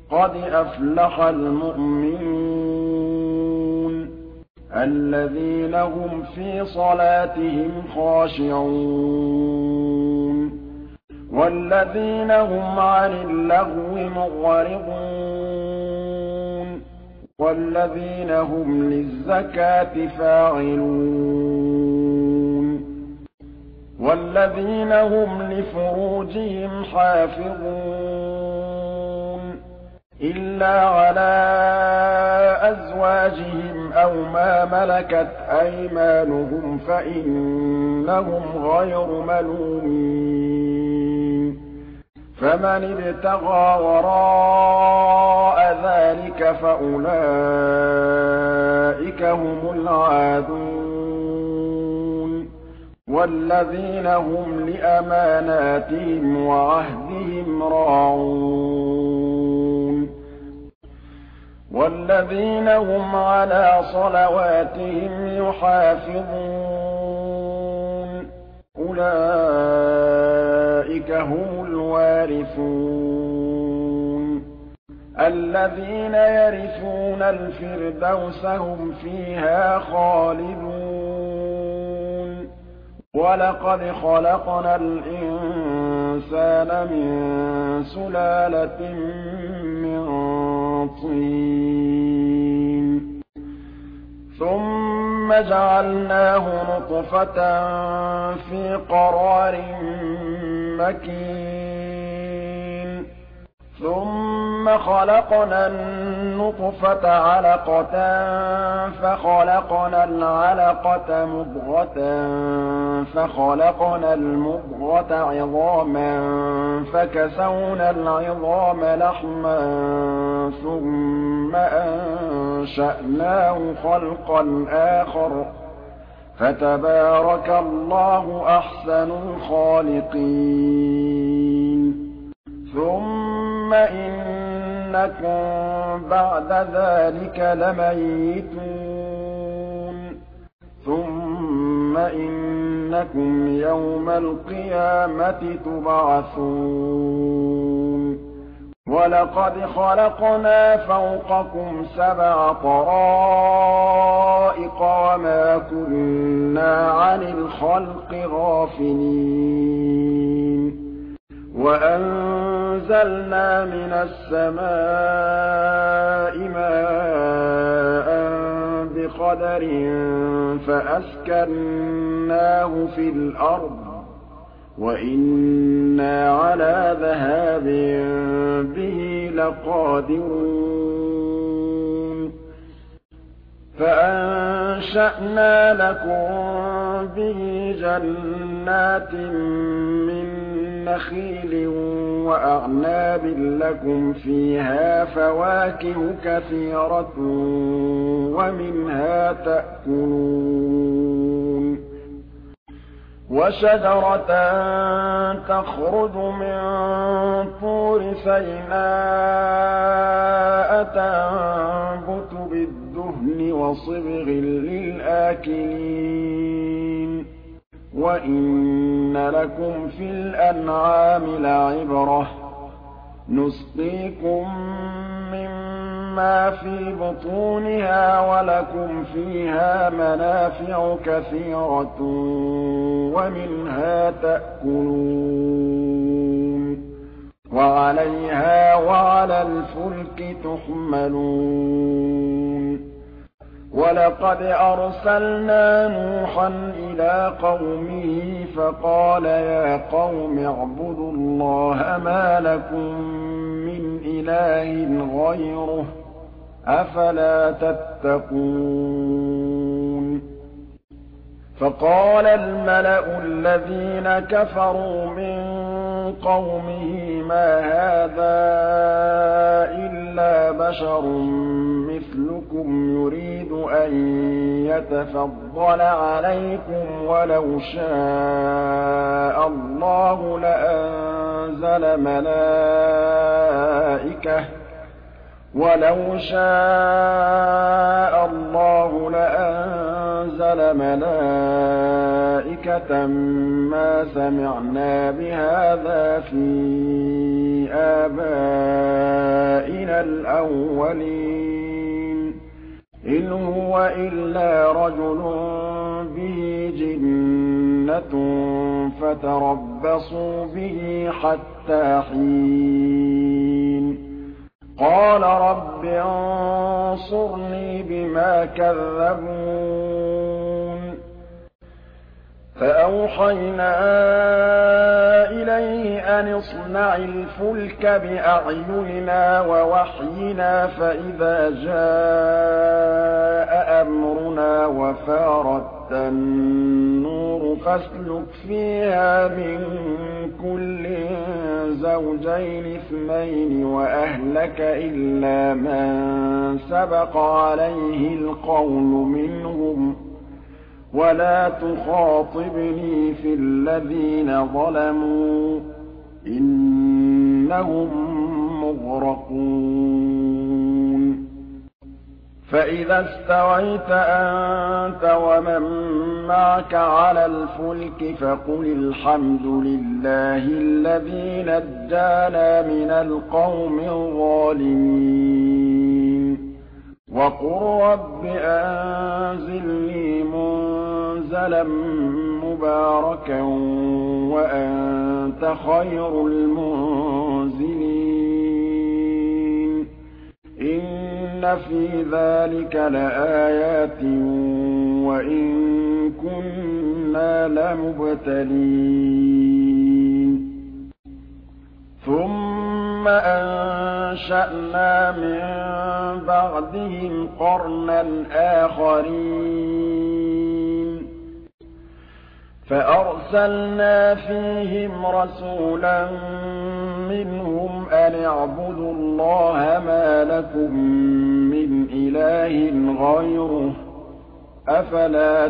قَدْ أَفْلَحَ الْمُؤْمِنُونَ الَّذِينَ هُمْ فِي صَلَاتِهِمْ خَاشِعُونَ وَالَّذِينَ هُمْ عَنِ اللَّغْوِ مُعْرِضُونَ وَالَّذِينَ هُمْ لِلزَّكَاةِ فَاعِلُونَ وَالَّذِينَ هُمْ لِفُرُوجِهِمْ حَافِظُونَ إِلَّا عَلَىٰ أَزْوَاجِهِمْ أَوْ مَا مَلَكَتْ أَيْمَانُهُمْ فَإِنَّهُمْ غَيْرُ مَلُومِينَ فَمَنِ ابْتَغَىٰ وَرَاءَ ذَٰلِكَ فَأُولَٰئِكَ هُمُ الْعَادُونَ وَالَّذِينَ هُمْ لِأَمَانَاتِهِمْ وَعَهْدِهِمْ رَاعُونَ وَالَّذِينَ هُمْ عَلَىٰ صَلَوَاتِهِمْ يُحَافِظُونَ أُولَٰئِكَ هُمُ الْوَارِثُونَ الَّذِينَ يَرِثُونَ الْفِرْدَوْسَ هُمْ فِيهَا خَالِدُونَ وَلَقَدْ خَلَقْنَا الْإِنسَانَ مِن سُلَالَةٍ مِّن طِينٍ ثُمَّ جَعَلْنَاهُ نُطْفَةً فِي قَرَارٍ مَّكِينٍ ثُمَّ خَلَقْنَا النُّطْفَةَ عَلَقَةً فَخَلَقْنَا الْعَلَقَةَ مُضْغَةً فَخَلَقْنَا الْمُضْغَةَ عِظَامًا فَكَسَوْنَا الْعِظَامَ لَحْمًا ثُمَّ أَنشَأْنَاهُ خَلْقًا آخَرَ ۚ فَتَبَارَكَ اللَّهُ أَحْسَنُ الْخَالِقِينَ ثُمَّ إِنَّكُم بَعْدَ ذَٰلِكَ لَمَيِّتُونَ ثُمَّ إِنَّكُمْ يَوْمَ الْقِيَامَةِ تُبْعَثُونَ وَلَقَدْ خَلَقْنَا فَوْقَكُمْ سَبْعَ طَرَائِقَ وَمَا كُنَّا عَنِ الْخَلْقِ غَافِلِينَ وَأَنزَلْنَا مِنَ السَّمَاءِ مَاءً بِقَدَرٍ فَأَسْكَنَّاهُ فِي الْأَرْضِ وَإِنَّا عَلَىٰ ذَهَابٍ بِهِ لَقَادِرُونَ فَأَنشَأْنَا لَكُم بِهِ جَنَّاتٍ مِّن نَّخِيلٍ وَأَعْنَابٍ لَّكُمْ فِيهَا فَوَاكِهُ كَثِيرَةٌ وَمِنْهَا تَأْكُلُونَ وَشَجَرَةً تَخْرُجُ مِن طُورِ سَيْنَاءَ تَنبُتُ بِالدُّهْنِ وَصِبْغٍ لِّلْآكِلِينَ وَإِنَّ لَكُمْ فِي الْأَنْعَامِ لَعِبْرَةً ۖ نُّسْقِيكُم مِّمَّا فِي بُطُونِهَا وَلَكُمْ فِيهَا مَنَافِعُ كَثِيرَةٌ وَمِنْهَا تَأْكُلُونَ وَعَلَيْهَا وَعَلَى الْفُلْكِ تُحْمَلُونَ وَلَقَدْ أَرْسَلْنَا نُوحًا إِلَىٰ قَوْمِهِ فَقَالَ يَا قَوْمِ اعْبُدُوا اللَّهَ مَا لَكُم مِّنْ إِلَٰهٍ غَيْرُهُ ۖ أَفَلَا تَتَّقُونَ فَقَالَ الْمَلَأُ الَّذِينَ كَفَرُوا مِن قَوْمِهِ مَا هَٰذَا إِلَّا بَشَرٌ مِّثْلُكُمْ يُرِيدُ أَن يَتَفَضَّلَ عَلَيْكُمْ وَلَوْ شَاءَ اللَّهُ لَأَنزَلَ مَلَائِكَةً مَّا سَمِعْنَا بِهَٰذَا فِي آبَائِنَا الْأَوَّلِينَ إِنْ هُوَ إِلَّا رَجُلٌ بِهِ جِنَّةٌ فَتَرَبَّصُوا بِهِ حَتَّىٰ حِينٍ قَالَ رَبِّ انصُرْنِي بِمَا كَذَّبُونِ فَأَوْحَيْنَا إِلَيْهِ أَنِ اصْنَعِ الْفُلْكَ بِأَعْيُنِنَا وَوَحْيِنَا فَإِذَا جَاءَ أَمْرُنَا وَفَارَ التَّنُّورُ فَاسْلُكْ فِيهَا مِن كُلٍّ زَوْجَيْنِ اثْنَيْنِ وَأَهْلَكَ إِلَّا مَن سَبَقَ عَلَيْهِ الْقَوْلُ مِنْهُمْ وَلَا تُخَاطِبْنِي فِي الَّذِينَ ظَلَمُوا إِنَّهُم مُّغْرَقُونَ فَإِذَا اسْتَوَيْتَ أَنتَ وَمَن مَّعَكَ عَلَى الْفُلْكِ فَقُلِ الْحَمْدُ لِلَّهِ الَّذِي نَجَّانَا مِنَ الْقَوْمِ الظَّالِمِينَ وَقُل رَّبِّ أَنزِلْنِي مُنزَلًا مُّبَارَكًا وَأَنتَ خَيْرُ الْمُنزِلِينَ إِنَّ فِي ذَٰلِكَ لَآيَاتٍ وَإِن كُنَّا لَمُبْتَلِينَ ثُمَّ أَنشَأْنَا مِن بَعْدِهِمْ قَرْنًا آخَرِينَ فَأَرْسَلْنَا فِيهِمْ رَسُولًا مِّنْهُمْ أَنِ اعْبُدُوا اللَّهَ مَا لَكُم مِّنْ إِلَٰهٍ غَيْرُهُ ۖ أَفَلَا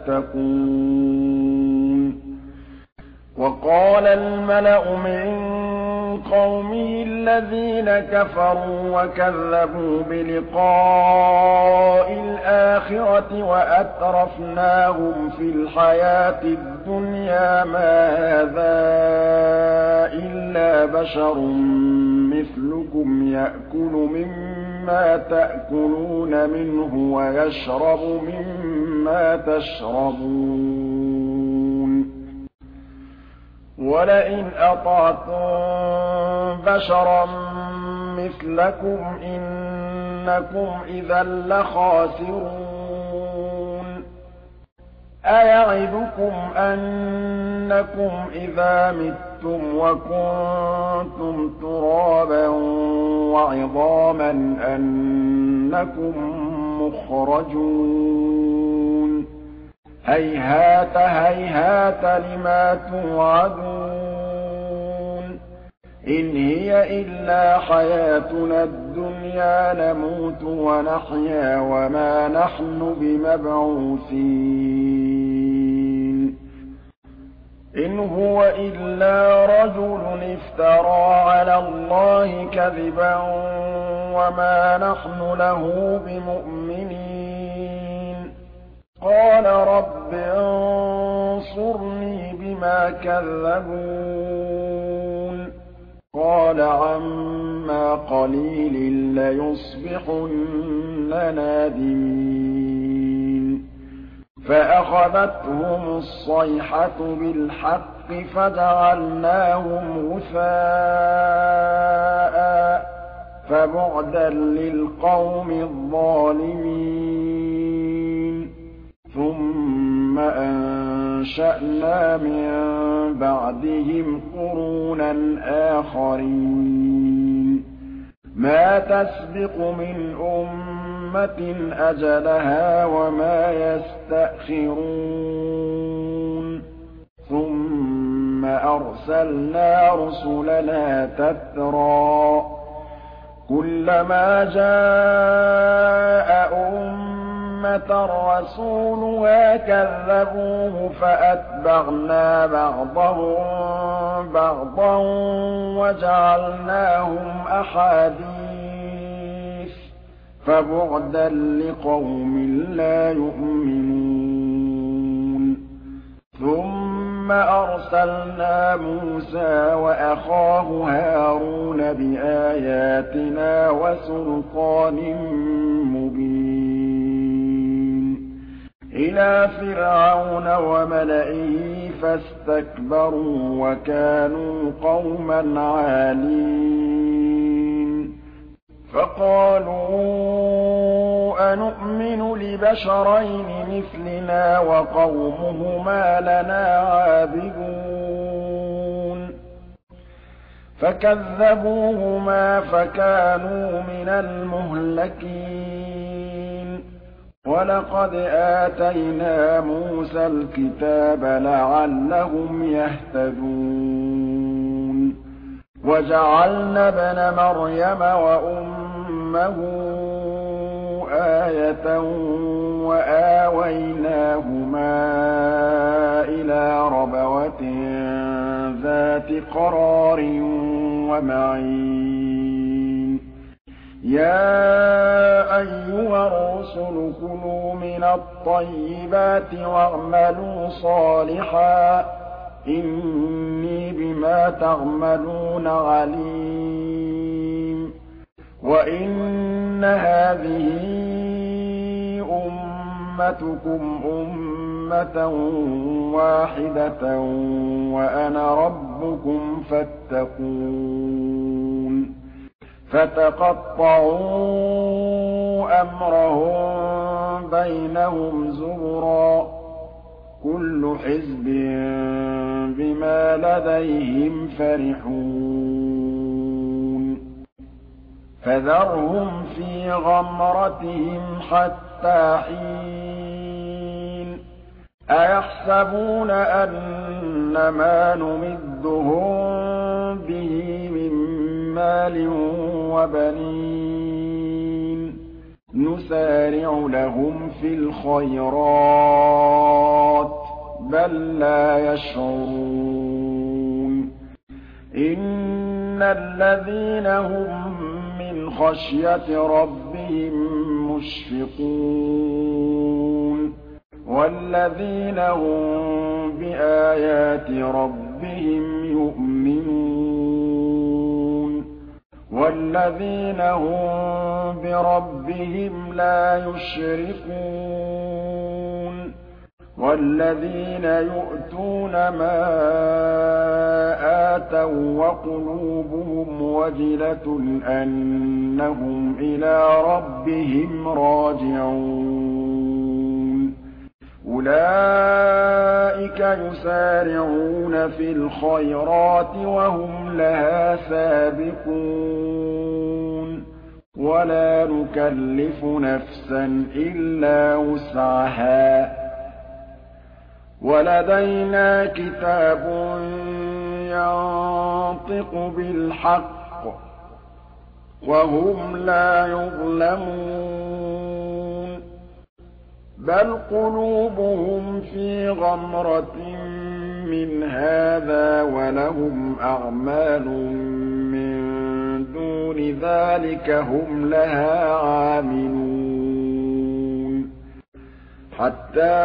تَتَّقُونَ وَقَالَ الْمَلَأُ مِن قَوْمِهِ الَّذِينَ كَفَرُوا وَكَذَّبُوا بِلِقَاءِ الْآخِرَةِ وَأَتْرَفْنَاهُمْ فِي الْحَيَاةِ الدُّنْيَا مَا هَٰذَا إِلَّا بَشَرٌ مِّثْلُكُمْ يَأْكُلُ مِمَّا تَأْكُلُونَ مِنْهُ وَيَشْرَبُ مِمَّا تَشْرَبُونَ وَلَئِنْ أَطَعْتُم بَشَرًا مِّثْلَكُمْ إِنَّكُمْ إِذًا لَّخَاسِرُونَ أَيَعِدُكُمْ أَنَّكُمْ إِذَا مِتُّمْ وَكُنتُمْ تُرَابًا وَعِظَامًا أَنَّكُم مُّخْرَجُونَ هَيْهَاتَ هَيْهَاتَ لِمَا تُوعَدُونَ إِنْ هِيَ إِلَّا حَيَاتُنَا الدُّنْيَا نَمُوتُ وَنَحْيَا وَمَا نَحْنُ بِمَبْعُوثِينَ إِنْ هُوَ إِلَّا رَجُلٌ افْتَرَىٰ عَلَى اللَّهِ كَذِبًا وَمَا نَحْنُ لَهُ بِمُؤْمِنِينَ قَالَ رَبِّ انصُرْنِي بِمَا كَذَّبُونِ قَالَ عَمَّا قَلِيلٍ لَّيُصْبِحُنَّ نَادِمِينَ فَأَخَذَتْهُمُ الصَّيْحَةُ بِالْحَقِّ فَجَعَلْنَاهُمْ غُثَاءً فَبُعْدًا لِّلْقَوْمِ الظَّالِمِينَ ثُمَّ أَنشَأْنَا مِن بَعْدِهِمْ قُرُونًا آخَرِينَ مَا تَسْبِقُ مِنْ أُمَّةٍ أَجَلَهَا وَمَا يَسْتَأْخِرُونَ ثُمَّ أَرْسَلْنَا رُسُلَنَا تَتْرَىٰ كُلَّمَا جَاءَ أُمَّةً رَّسُولُهَا كَذَّبُوهُ فَأَتْبَعْنَا بَعْضَهُم بَعْضًا وَجَعَلْنَاهُمْ أَحَادِيثَ فَبُعْدًا لِّقَوْمٍ لَّا يُؤْمِنُونَ ثُمَّ ثُمَّ أَرْسَلْنَا مُوسَىٰ وَأَخَاهُ هَارُونَ بِآيَاتِنَا وَسُلْطَانٍ مُّبِينٍ إِلَىٰ فِرْعَوْنَ وَمَلَئِهِ فَاسْتَكْبَرُوا وَكَانُوا قَوْمًا عَالِينَ فَقَالُوا أَنُؤْمِنُ لِبَشَرَيْنِ مِثْلِنَا وَقَوْمُهُمَا لَنَا عَابِدُونَ فَكَذَّبُوهُمَا فَكَانُوا مِنَ الْمُهْلَكِينَ وَلَقَدْ آتَيْنَا مُوسَى الْكِتَابَ لَعَلَّهُمْ يَهْتَدُونَ وَجَعَلْنَا ابْنَ مَرْيَمَ وَأُمَّهُ آيَةً وَآوَيْنَاهُمَا إِلَىٰ رَبْوَةٍ ذَاتِ قَرَارٍ وَمَعِينٍ يَا أَيُّهَا الرُّسُلُ كُلُوا مِنَ الطَّيِّبَاتِ وَاعْمَلُوا صَالِحًا إِنِّي بِمَا تَعْمَلُونَ عَلِيمٌ وَإِنَّ هَٰذِهِ أُمَّتُكُمْ أُمَّةً وَاحِدَةً وَأَنَا رَبُّكُمْ فَاتَّقُونِ فَتَقَطَّعُوا أَمْرَهُم بَيْنَهُمْ زُبُرًا ۖ كُلُّ حِزْبٍ بِمَا لَدَيْهِمْ فَرِحُونَ فَذَرْهُمْ فِي غَمْرَتِهِمْ حَتَّىٰ حِينٍ أَيَحْسَبُونَ أَنَّمَا نُمِدُّهُم بِهِ مِن مَّالٍ وَبَنِينَ نُسَارِعُ لَهُمْ فِي الْخَيْرَاتِ بَل لَّا يَشْعُرُونَ إِنَّ الَّذِينَ هُم مِّنْ خَشْيَةِ رَبِّهِم مُّشْفِقُونَ وَالَّذِينَ هُم بِآيَاتِ رَبِّهِمْ يُؤْمِنُونَ وَالَّذِينَ هُم بِرَبِّهِمْ لَا يُشْرِكُونَ وَالَّذِينَ يُؤْتُونَ مَا آتَوا وَّقُلُوبُهُمْ وَجِلَةٌ أَنَّهُمْ إِلَىٰ رَبِّهِمْ رَاجِعُونَ أُولَٰئِكَ يُسَارِعُونَ فِي الْخَيْرَاتِ وَهُمْ لَهَا سَابِقُونَ وَلَا نُكَلِّفُ نَفْسًا إِلَّا وُسْعَهَا وَلَدَيْنَا كِتَابٌ يَنطِقُ بِالْحَقِّ وَهُمْ لَا يُظْلَمُونَ بَلْ قُلُوبُهُمْ فِي غَمْرَةٍ مِّنْ هَٰذَا وَلَهُمْ أَعْمَالٌ مِّن دُونِ ذَٰلِكَ هُمْ لَهَا عَامِلُونَ حَتَّىٰ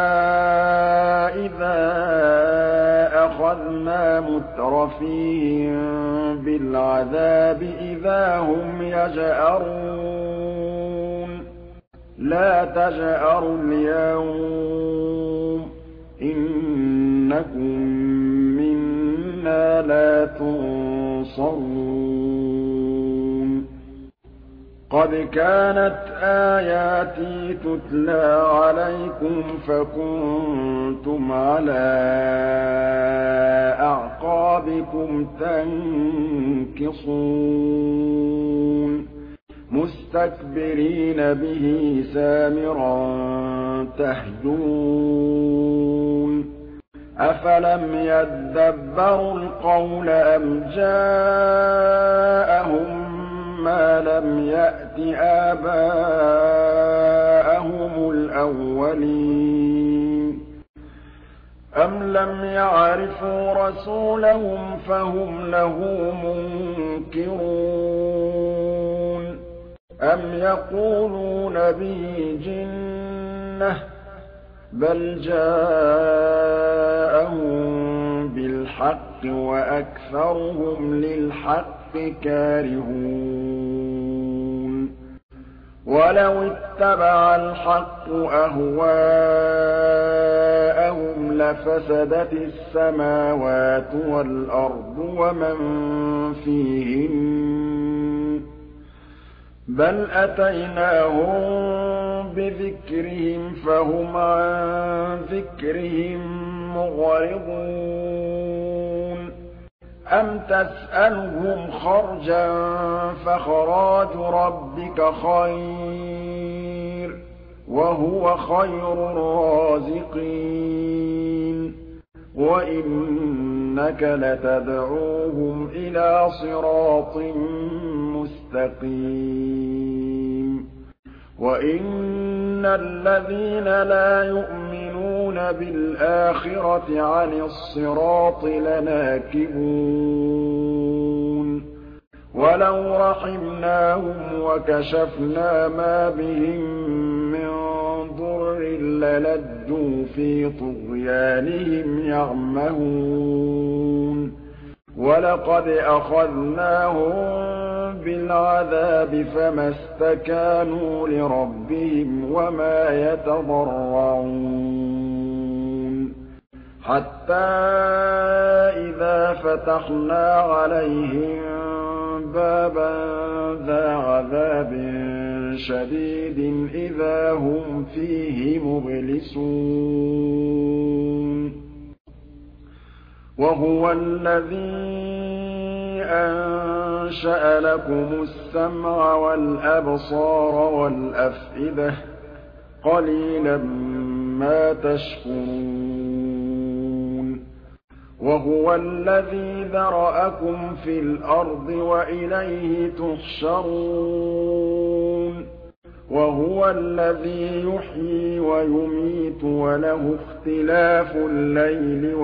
إِذَا أَخَذْنَا مُتْرَفِيهِم بِالْعَذَابِ إِذَا هُمْ يَجْأَرُونَ لَا تَجْأَرُوا الْيَوْمَ إِنَّكُم مِّنَّا لَا تُنصَرُونَ قَدْ كَانَتْ آيَاتِي تُتْلَىٰ عَلَيْكُمْ فَكُنتُمْ عَلَىٰ أَعْقَابِكُمْ تَنكِصُونَ مُسْتَكْبِرِينَ بِهِ سَامِرًا تَهْجُرُونَ أَفَلَمْ يَدَّبَّرُوا الْقَوْلَ أَمْ جَاءَهُم مَّا لَمْ يَأْتِ آبَاءَهُمُ الْأَوَّلِينَ أَمْ لَمْ يَعْرِفُوا رَسُولَهُمْ فَهُمْ لَهُ مُنكِرُونَ أَمْ يَقُولُونَ بِهِ جِنَّةٌ بل جاءهم بالحق وأكثرهم للحق كارهون ولو اتبع الحق أهواءهم لفسدت السماوات والأرض ومن فيهن بل أتيناهم بذكرهم فهم عن ذكرهم معرضون أم تسألهم خرجا فخراج ربك خير وهو خير الرازقين وإنك لتدعوهم إلى صراط مستقيم وإن الذين لا يؤمنون بالآخرة عن الصراط لناكبون ولو رحمناهم وكشفنا ما بهم من ضر للجوا في طغيانهم يعمهون ولقد أخذناهم بالعذاب فما استكانوا لربهم وما يتضرعون حتى إذا فتحنا عليهم بابا ذا عذاب شديد إذا هم فيه مبلسون وهو الذي أنشأ لكم السمع والأبصار والأفئدة قليلا ما تشكرون وهو الذي ذرأكم في الأرض وإليه تحشرون وهو الذي يحيي ويميت وله اختلاف الليل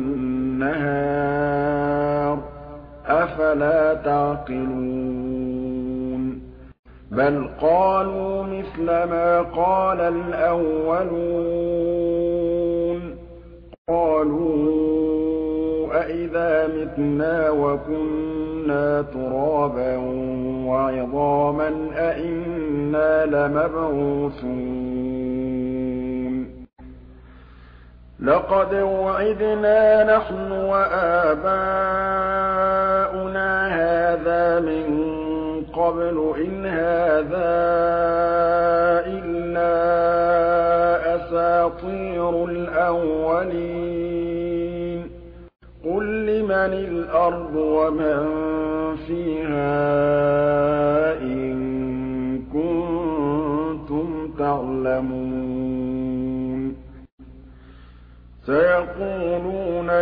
والنهار أفلا تعقلون بل قالوا مثل ما قال الأولون قالوا أإذا متنا وكنا ترابا وعظاما أإنا لمبعوثون لقد وعدنا نحن وآباؤنا هذا من قبل إن هذا إلا أساطير الأولين قل لمن الأرض ومن فيها إن كنتم تعلمون سيقولون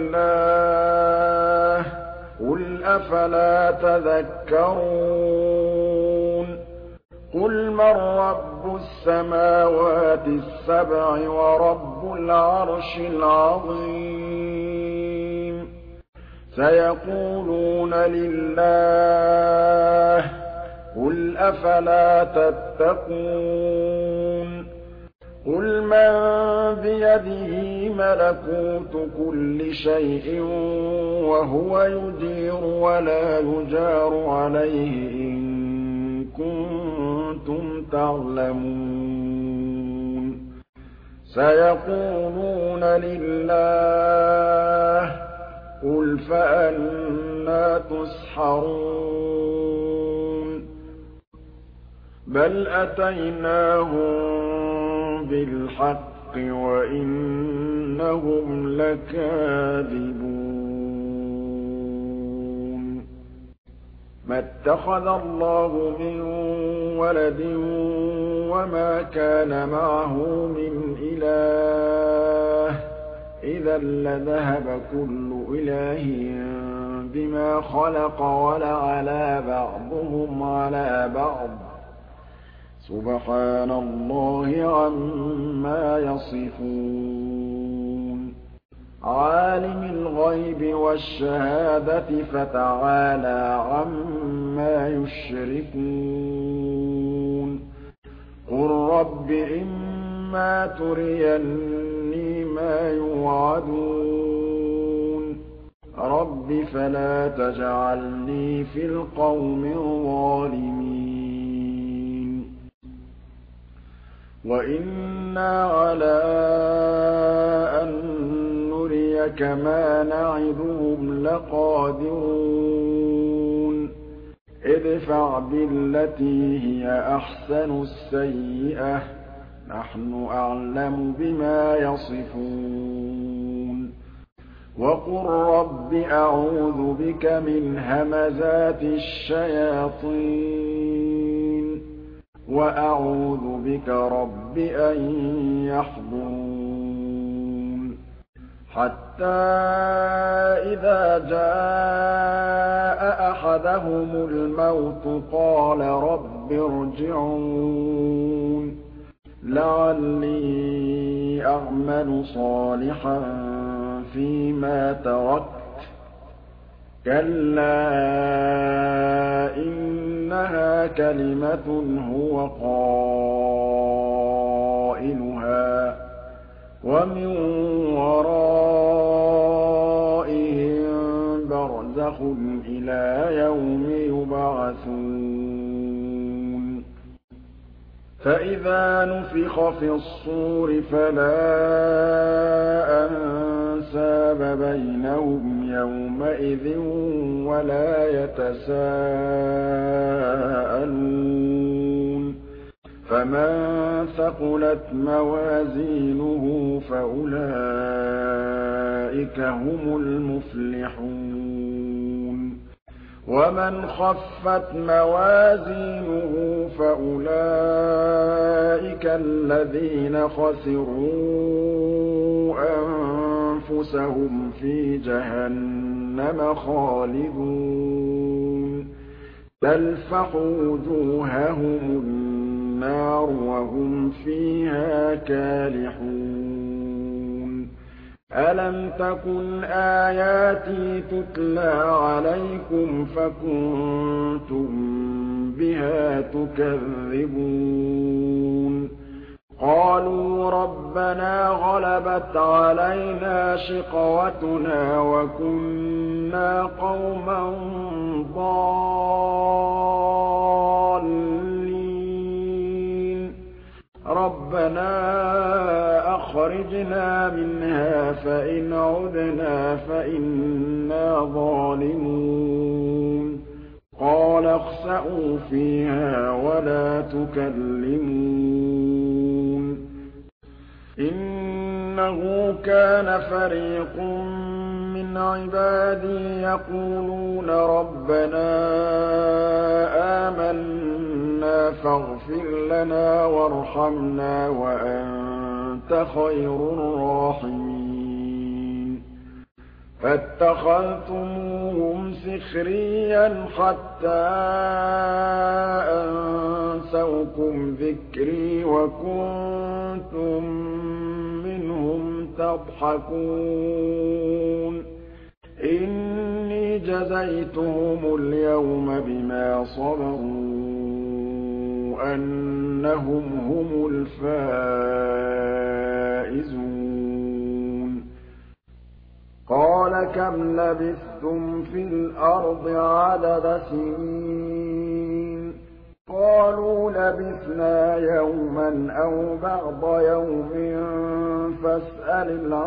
لله قل أفلا تذكرون قل من رب السماوات السبع ورب العرش العظيم سيقولون لله قل أفلا تتقون قل من بيده ملكوت كل شيء وهو يجير ولا يجار عليه إن كنتم تعلمون سيقولون لله قل فأنى تسحرون بل أتيناهم بالحق وإنهم لكاذبون ما اتخذ الله من ولد وما كان معه من إله إذا لذهب كل إله بما خلق ولعلى بعضهم على بعض سبحان الله عما يصفون عالم الغيب والشهادة فتعالى عما يشركون قل رب إما إِمَّا تُرِيَنِّي مَا يُوعَدُونَ رَبِّ فَلَا تَجْعَلْنِي فِي الْقَوْمِ الظَّالِمِينَ وَإِنَّا عَلَىٰ أَن نُّرِيَكَ مَا نَعِدُهُمْ لَقَادِرُونَ ادْفَعْ بِالَّتِي هِيَ أَحْسَنُ السَّيِّئَةَ ۚ نَحْنُ أَعْلَمُ بِمَا يَصِفُونَ وَقُل رَّبِّ أَعُوذُ بِكَ مِنْ هَمَزَاتِ الشَّيَاطِينِ وَأَعُوذُ بِكَ رَبِّ أَن يَحْضُرُونِ حَتَّىٰ إِذَا جَاءَ أَحَدَهُمُ الْمَوْتُ قَالَ رَبِّ ارْجِعُونِ لَعَلِّي أَعْمَلُ صَالِحًا فِيمَا تَرَكْتُ كَلَّا إِنَّهَا كَلِمَةٌ هُوَ قَائِلُهَا وَمِن وَرَائِهِم بَرْزَخٌ إِلَىٰ يَوْمِ يُبْعَثُونَ فَإِذَا نُفِخَ فِي الصُّورِ فَلَا أَنسَابَ بَيْنَهُمْ يَوْمَئِذٍ وَلَا يَتَسَاءَلُونَ فَمَن ثَقُلَتْ مَوَازِينُهُ فَأُولَٰئِكَ هُمُ الْمُفْلِحُونَ وَمَنْ خَفَّتْ مَوَازِينُهُ فَأُولَٰئِكَ الَّذِينَ خَسِرُوا أَنفُسَهُمْ فِي جَهَنَّمَ خَالِدُونَ تَلْفَحُ وُجُوهَهُمُ النَّارُ وَهُمْ فِيهَا كَالِحُونَ أَلَمْ تَكُنْ آيَاتِي تُتْلَىٰ عَلَيْكُمْ فَكُنتُم بِهَا تُكَذِّبُونَ قَالُوا رَبَّنَا غَلَبَتْ عَلَيْنَا شِقْوَتُنَا وَكُنَّا قَوْمًا ضَالِّينَ رَبَّنَا أَخْرِجْنَا مِنْهَا فَإِنْ عُدْنَا فَإِنَّا ظَالِمُونَ قَالَ اخْسَئُوا فِيهَا وَلَا تُكَلِّمُونِ إِنَّهُ كَانَ فَرِيقٌ مِّنْ عِبَادِي يَقُولُونَ رَبَّنَا آمَنَّا فَاغْفِرْ لَنَا وَارْحَمْنَا وَأَنتَ خَيْرُ الرَّاحِمِينَ فَاتَّخَذْتُمُوهُمْ سِخْرِيًّا حَتَّىٰ أَنسَوْكُمْ ذِكْرِي وَكُنتُم مِّنْهُمْ تَضْحَكُونَ إِنِّي جَزَيْتُهُمُ الْيَوْمَ بِمَا صَبَرُوا أَنَّهُمْ هُمُ الْفَائِزُونَ قَالَ كَمْ لَبِثْتُمْ فِي الْأَرْضِ عَدَدَ سِنِينَ قَالُوا لَبِثْنَا يَوْمًا أَوْ بَعْضَ يَوْمٍ فَاسْأَلِ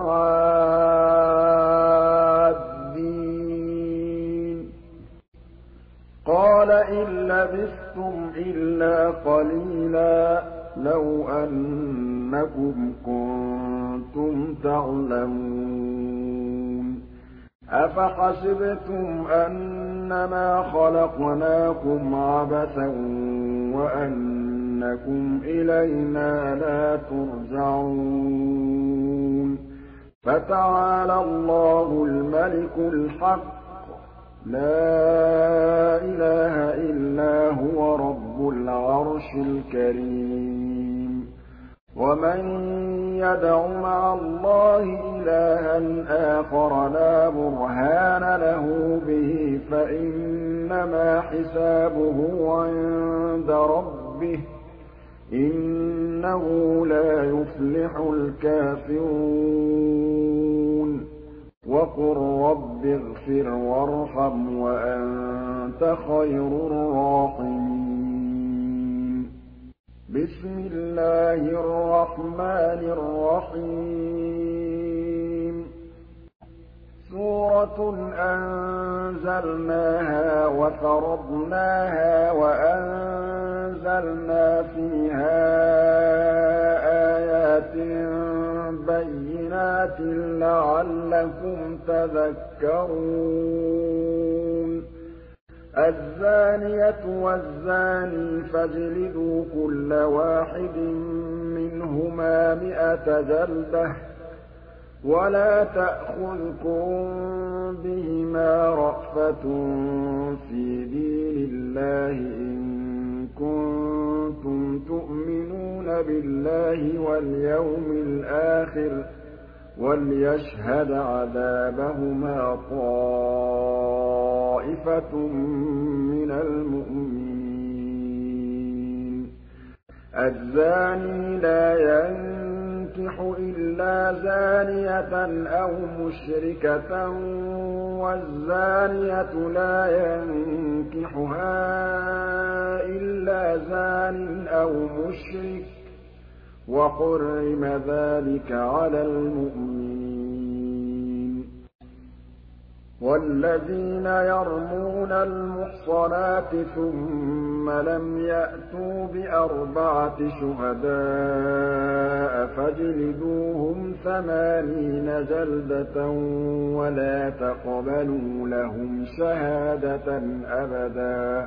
الْعَادِّينَ قَالَ إِن لَّبِثْتُمْ إِلَّا قَلِيلًا لَّوْ أَنَّكُمْ كُنتُمْ تَعْلَمُونَ أَفَحَسِبْتُمْ أَنَّمَا خَلَقْنَاكُمْ عَبَثًا وَأَنَّكُمْ إِلَيْنَا لَا تُرْجَعُونَ فَتَعَالَى اللَّهُ الْمَلِكُ الْحَقُّ لَا إِلَٰهَ إِلَّا هُوَ رَبُّ الْعَرْشِ الْكَرِيمِ وَمَن يَدْعُ مَعَ اللَّهِ إِلَٰهًا آخَرَ لَا بُرْهَانَ لَهُ بِهِ فَإِنَّمَا حِسَابُهُ عِندَ رَبِّهِ ۚ إِنَّهُ لَا يُفْلِحُ الْكَافِرُونَ وَقُل رَّبِّ اغْفِرْ وَارْحَمْ وَأَنتَ خَيْرُ الرَّاحِمِينَ بِسْمِ اللَّهِ الرَّحْمَٰنِ الرَّحِيمِ سُورَةٌ أَنزَلْنَاهَا وَفَرَضْنَاهَا وَأَنزَلْنَا فِيهَا آيَاتٍ بَيِّنَاتٍ لَّعَلَّكُمْ تَذَكَّرُونَ الزَّانِيَةُ وَالزَّانِي فَاجْلِدُوا كُلَّ وَاحِدٍ مِّنْهُمَا 100 جَلْدَةٍ وَلَا تَأْخُذْكُم بِهِمَا رَأْفَةٌ فِي دِينِ اللَّهِ إِن كُنتُمْ تُؤْمِنُونَ بِاللَّهِ وَالْيَوْمِ الْآخِرِ ۖ وَلْيَشْهَدْ عَذَابَهُمَا طَائِفَةٌ مِّنَ الْمُؤْمِنِينَ الزَّانِي لَا يَنكِحُ إِلَّا زَانِيَةً أَوْ مُشْرِكَةً وَالزَّانِيَةُ لَا يَنكِحُهَا إِلَّا زَانٍ أَوْ مُشْرِكٌ ۚ وَحُرِّمَ ذَٰلِكَ عَلَى الْمُؤْمِنِينَ وَالَّذِينَ يَرْمُونَ الْمُحْصَنَاتِ ثُمَّ لَمْ يَأْتُوا بِأَرْبَعَةِ شُهَدَاءَ فَاجْلِدُوهُمْ 80 جَلْدَةً وَلَا تَقْبَلُوا لَهُمْ شَهَادَةً أَبَدًا ۚ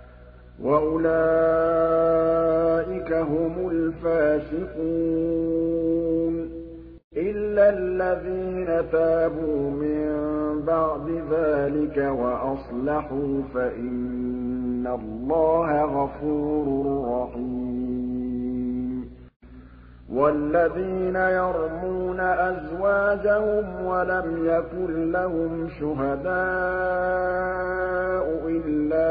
وَأُولَٰئِكَ هُمُ الْفَاسِقُونَ إِلَّا الَّذِينَ تَابُوا مِن بَعْدِ ذَٰلِكَ وَأَصْلَحُوا فَإِنَّ اللَّهَ غَفُورٌ رَّحِيمٌ وَالَّذِينَ يَرْمُونَ أَزْوَاجَهُمْ وَلَمْ يَكُن لَّهُمْ شُهَدَاءُ إِلَّا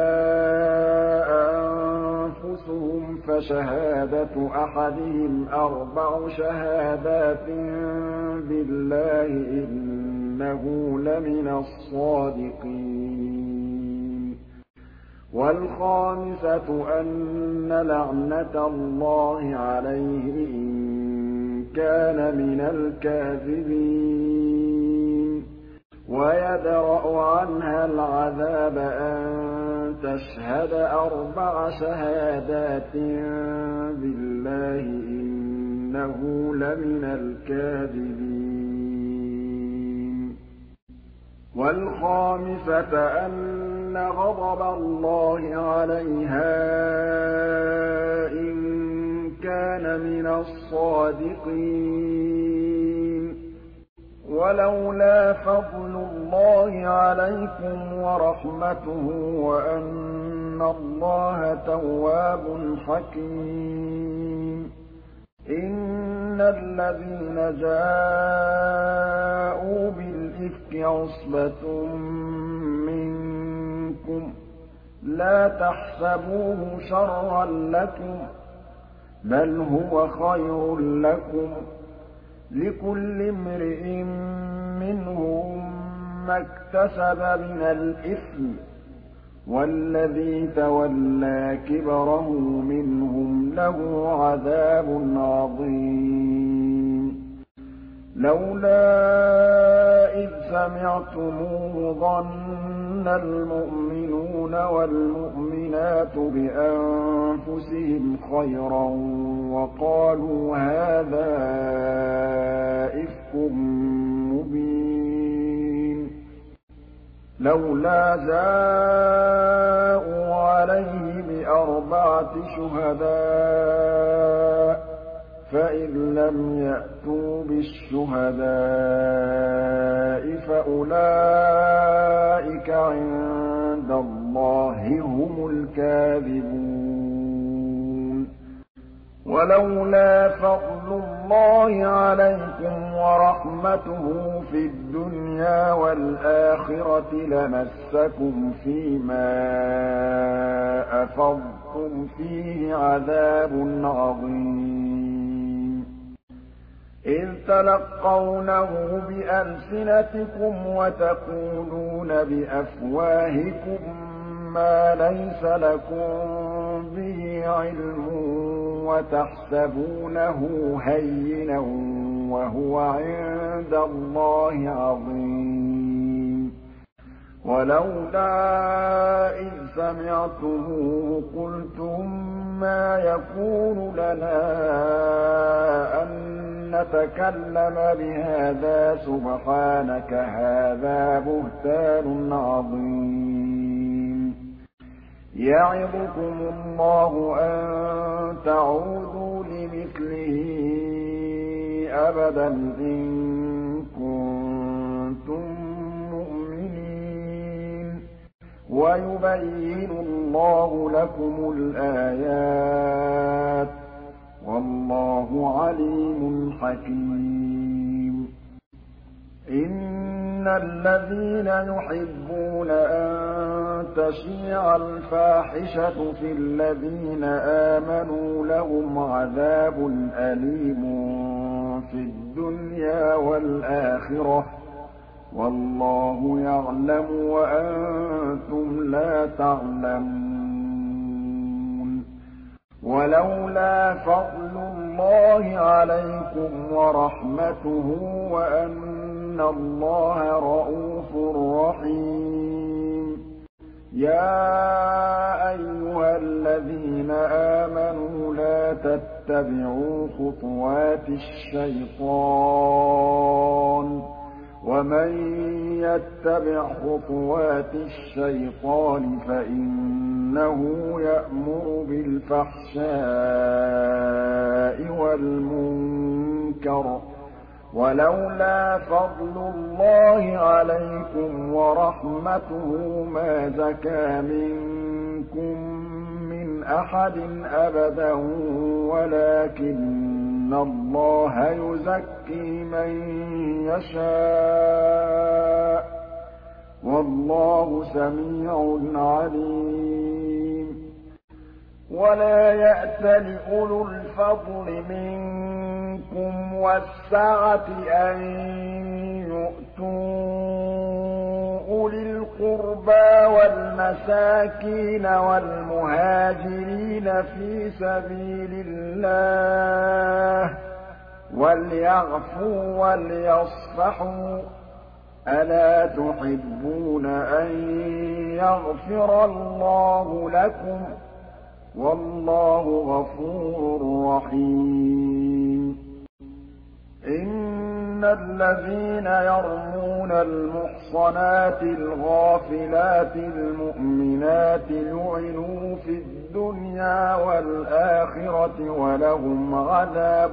أَنفُسُهُمْ فَشَهَادَةُ أَحَدِهِمْ 4 شَهَادَاتٍ بِاللَّهِ إِنَّهُ لَمِنَ الصَّادِقِينَ وَالْخَامِسَةُ أَنَّ لَعْنَتَ اللَّهِ عَلَيْهِ إِن كَانَ مِنَ الْكَاذِبِينَ وَيَدْرَأُ عَنْهَا الْعَذَابَ أَن تَشْهَدَ 4 شَهَادَاتٍ بِاللَّهِ إِنَّهُ لَمِنَ الْكَاذِبِينَ وَالْخَامِسَةَ أَنَّ غَضَبَ اللَّهِ عَلَيْهَا إِن كَانَ مِنَ الصَّادِقِينَ وَلَوْلَا فَضْلُ اللَّهِ عَلَيْكُمْ وَرَحْمَتُهُ وَأَنَّ اللَّهَ تَوَّابٌ حَكِيمٌ إِنَّ الَّذِينَ جَاءُوا بِالْإِفْكِ عُصْبَةٌ مِّنكُمْ ۚ لَا تَحْسَبُوهُ شَرًّا لَّكُم ۖ بَلْ هُوَ خَيْرٌ لَّكُمْ ۚ لِكُلِّ امْرِئٍ مِّنْهُم مَّا اكْتَسَبَ مِنَ الْإِثْمِ ۚ وَالَّذِي تَوَلَّىٰ كِبْرَهُ مِنْهُمْ لَهُ عَذَابٌ عَظِيمٌ لَّوْلَا إِذْ سَمِعْتُمُوهُ ظَنَّ الْمُؤْمِنُونَ وَالْمُؤْمِنَاتُ بِأَنفُسِهِمْ خَيْرًا وَقَالُوا هَٰذَا إِفْكٌ مُّبِينٌ لَّوْلَا جَاءُوا عَلَيْهِ ب4 شُهَدَاءَ ۚ فَإِذْ لَمْ يَأْتُوا بِالشُّهَدَاءِ فَأُولَٰئِكَ عِندَ اللَّهِ هُمُ الْكَاذِبُونَ وَلَوْلَا فَضْلُ اللَّهِ عَلَيْكُمْ وَرَحْمَتُهُ فِي الدُّنْيَا وَالْآخِرَةِ لَمَسَّكُمْ فِيمَا أَفَضْتُمْ فِيهِ عَذَابٌ عَظِيمٌ إِذْ تَلَقَّوْنَهُ بِأَلْسِنَتِكُمْ وَتَقُولُونَ بِأَفْوَاهِكُم مَّا لَيْسَ لَكُم بِهِ عِلْمٌ وَتَحْسَبُونَهُ هَيِّنًا وَهُوَ عِندَ اللَّهِ عَظِيمٌ وَلَوْلَا إِذْ سَمِعْتُمُوهُ قُلْتُم مَّا يَكُونُ لَنَا أَن نَّتَكَلَّمَ بِهَٰذَا سُبْحَانَكَ هَٰذَا بُهْتَانٌ عَظِيمٌ يَعِظُكُمُ اللَّهُ أَن تَعُودُوا لِمِثْلِهِ أَبَدًا إِن كُنتُم مُّؤْمِنِينَ وَيُبَيِّنُ اللَّهُ لَكُمُ الْآيَاتِ ۚ وَاللَّهُ عَلِيمٌ حَكِيمٌ إِنَّ الَّذِينَ يُحِبُّونَ أَن تَشِيعَ الْفَاحِشَةُ فِي الَّذِينَ آمَنُوا لَهُمْ عَذَابٌ أَلِيمٌ فِي الدُّنْيَا وَالْآخِرَةِ ۚ وَاللَّهُ يَعْلَمُ وَأَنتُمْ لَا تَعْلَمُونَ وَلَوْلَا فَضْلُ اللَّهِ عَلَيْكُمْ وَرَحْمَتُهُ وَأَنَّ اللَّهَ رَءُوفٌ رَّحِيمٌ يَا أَيُّهَا الَّذِينَ آمَنُوا لَا تَتَّبِعُوا خُطُوَاتِ الشَّيْطَانِ ۚ وَمَن يَتَّبِعْ خُطُوَاتِ الشَّيْطَانِ فَإِنَّهُ يَأْمُرُ بِالْفَحْشَاءِ وَالْمُنكَرِ ۚ وَلَوْلَا فَضْلُ اللَّهِ عَلَيْكُمْ وَرَحْمَتُهُ مَا زَكَىٰ مِنكُم مِّنْ أَحَدٍ أَبَدًا وَلَٰكِنَّ اللَّهَ يُزَكِّي مَن يَشَاءُ ۗ وَاللَّهُ سَمِيعٌ عَلِيمٌ وَلَا يَأْتَلِ أُولُو الْفَضْلِ مِنكُمْ وَالسَّعَةِ أَن يُؤْتُوا أُولِي الْقُرْبَىٰ وَالْمَسَاكِينَ وَالْمُهَاجِرِينَ فِي سَبِيلِ اللَّهِ وَلْيَعْفُوا وَلْيَصْفَحُوا ۗ أَلَا تُحِبُّونَ أَن يَغْفِرَ اللَّهُ لَكُمْ ۗ وَاللَّهُ غَفُورٌ رَّحِيمٌ إِنَّ الَّذِينَ يَرْمُونَ الْمُحْصَنَاتِ الْغَافِلَاتِ الْمُؤْمِنَاتِ لُعِنُوا فِي الدُّنْيَا وَالْآخِرَةِ وَلَهُمْ عَذَابٌ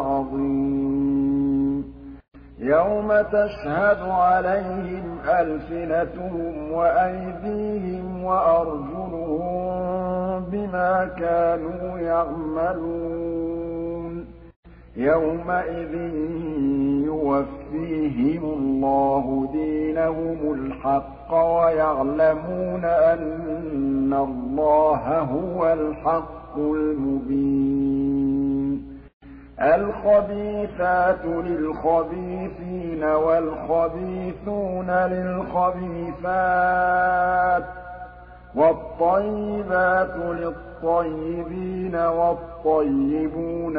عَظِيمٌ يَوْمَ تَشْهَدُ عَلَيْهِمْ أَلْسِنَتُهُمْ وَأَيْدِيهِمْ وَأَرْجُلُهُم بِمَا كَانُوا يَعْمَلُونَ يَوْمَئِذٍ يُوَفِّيهِمُ اللَّهُ دِينَهُمُ الْحَقَّ وَيَعْلَمُونَ أَنَّ اللَّهَ هُوَ الْحَقُّ الْمُبِينُ الْخَبِيثَاتُ لِلْخَبِيثِينَ وَالْخَبِيثُونَ لِلْخَبِيثَاتِ وَالطَّيِّبَاتُ لِلطَّيِّبِينَ وَالطَّيِّبُونَ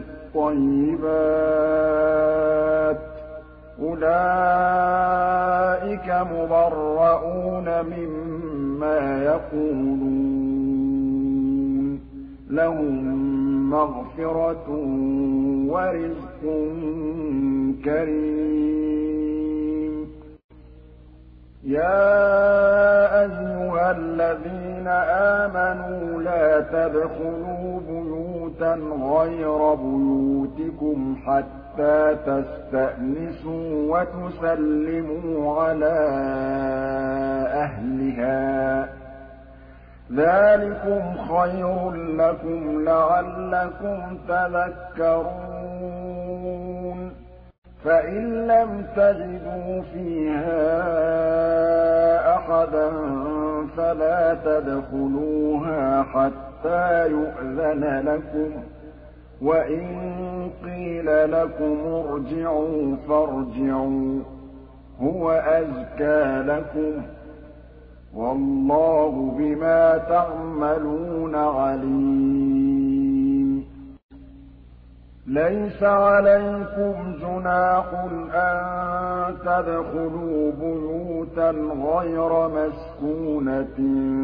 لِلطَّيِّبَاتِ ۚ أُولَٰئِكَ مُبَرَّءُونَ مِمَّا يَقُولُونَ ۖ لَهُم مَّغْفِرَةٌ وَرِزْقٌ كَرِيمٌ يَا أَيُّهَا الَّذِينَ آمَنُوا لَا تَدْخُلُوا بُيُوتًا غَيْرَ بُيُوتِكُمْ حَتَّىٰ تَسْتَأْنِسُوا وَتُسَلِّمُوا عَلَىٰ أَهْلِهَا ۚ ذَٰلِكُمْ خَيْرٌ لَّكُمْ لَعَلَّكُمْ تَذَكَّرُونَ فَإِن لَّمْ تَجِدُوا فِيهَا أَحَدًا فَلَا تَدْخُلُوهَا حَتَّىٰ يُؤْذَنَ لَكُمْ ۖ وَإِن قِيلَ لَكُمُ ارْجِعُوا فَارْجِعُوا ۖ هُوَ أَزْكَىٰ لَكُمْ ۚ وَاللَّهُ بِمَا تَعْمَلُونَ عَلِيمٌ لَيْسَ عَلَيْكُمْ جُنَاحٌ أَن تَدْخُلُوا بُيُوتًا غَيْرَ مَسْكُونَةٍ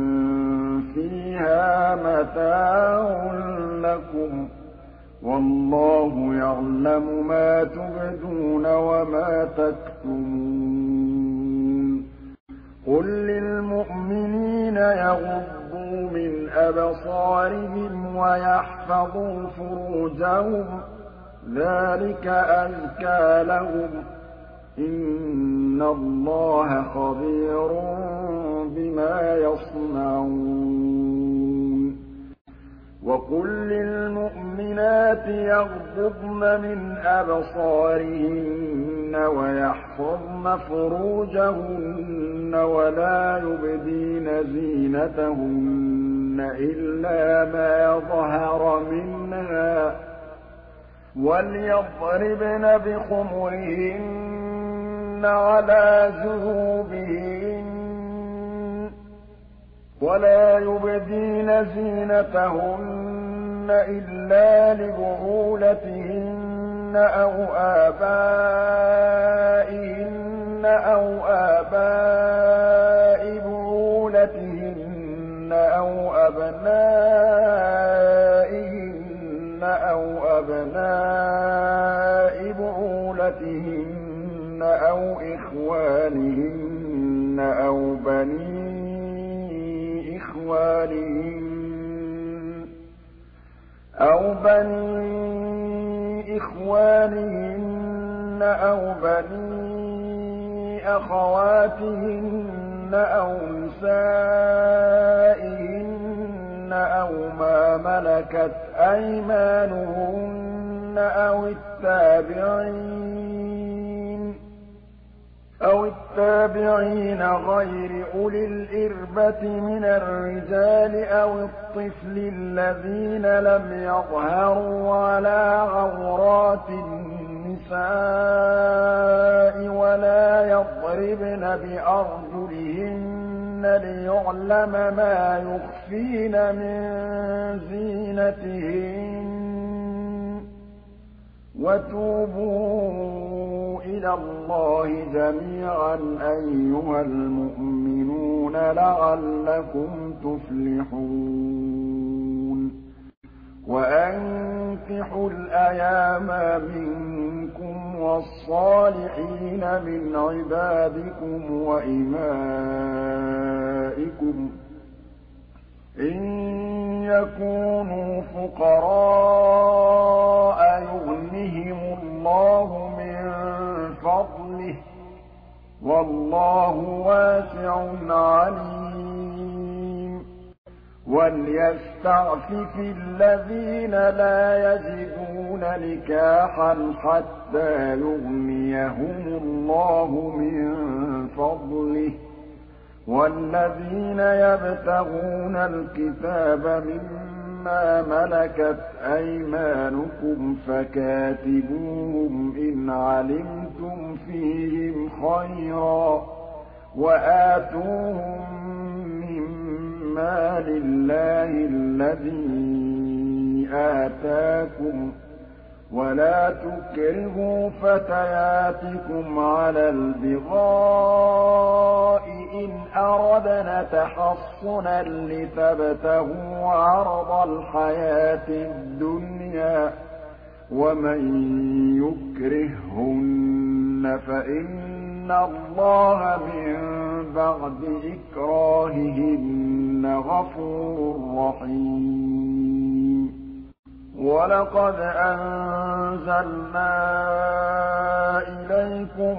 فِيهَا مَتَاعٌ لَّكُمْ ۚ وَاللَّهُ يَعْلَمُ مَا تُبْدُونَ وَمَا تَكْتُمُونَ قُل لِّلْمُؤْمِنِينَ يَغُضُّوا مِنْ أَبْصَارِهِمْ وَيَحْفَظُوا فُرُوجَهُمْ ۚ ذَٰلِكَ أَزْكَىٰ لَهُمْ ۗ إِنَّ اللَّهَ خَبِيرٌ بِمَا يَصْنَعُونَ وَقُل لِّلْمُؤْمِنَاتِ يَغْضُضْنَ مِنْ أَبْصَارِهِنَّ وَيَحْفَظْنَ فُرُوجَهُنَّ وَلَا يُبْدِينَ زِينَتَهُنَّ إِلَّا مَا ظَهَرَ مِنْهَا ۖ وَلْيَضْرِبْنَ بِخُمُرِهِنَّ عَلَىٰ جُيُوبِهِنَّ ۖ وَلَا يُبْدِينَ زِينَتَهُنَّ إِلَّا لِبُعُولَتِهِنَّ أَوْ آبَائِهِنَّ أَوْ آبَاءِ بُعُولَتِهِنَّ أَوْ أَبْنَائِهِنَّ أَوْ أَبْنَاءِ بُعُولَتِهِنَّ أَوْ إِخْوَانِهِنَّ أَوْ بَنِي إخوانهن أو بني أخواتهن أو نسائهن أو ما ملكت أيمانهن أو التابعين غير أولي الإربة من الرجال أو الطفل الذين لم يظهروا على عورات النساء ولا يضربن بأرجلهن ليعلم ما يخفين من زينتهن وتوبوا إلى الله جميعا أيها المؤمنون لعلكم تفلحون وأنكحوا الأيام منكم والصالحين من عبادكم وإمائكم إن يكونوا فقراء يغنهم الله من فضله والله واسع عليم وليستعفف الذين لا يجدون نكاحا حتى يغنيهم الله من فضله والذين يبتغون الكتاب مما ملكت أيمانكم فكاتبوهم إن علمتم فيهم خيرا وآتوهم مما لله الذي آتاكم ولا تكرهوا فتياتكم على البغاء إن أردنا تحصنا لتبتغوا عرض الحياة الدنيا ومن يكرههن فإن الله من بعد إكراههن غفور رحيم وَلَقَدْ أَنزَلْنَا إِلَيْكُمْ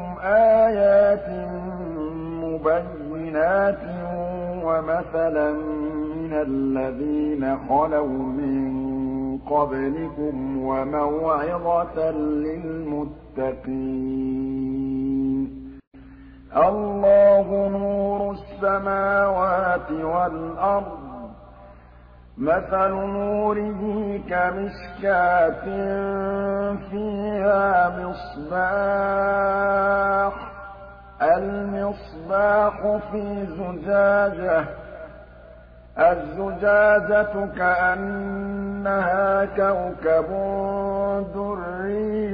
آيَاتٍ مُبَيِّنَاتٍ وَمَثَلًا مِّنَ من الذين خلوا من قبلكم وموعظة للمتقين الله نور السماوات والأرض مثل نوره كمشكاة فيها مصباح المصباح في زجاجة الزجاجة كأنها كوكب دري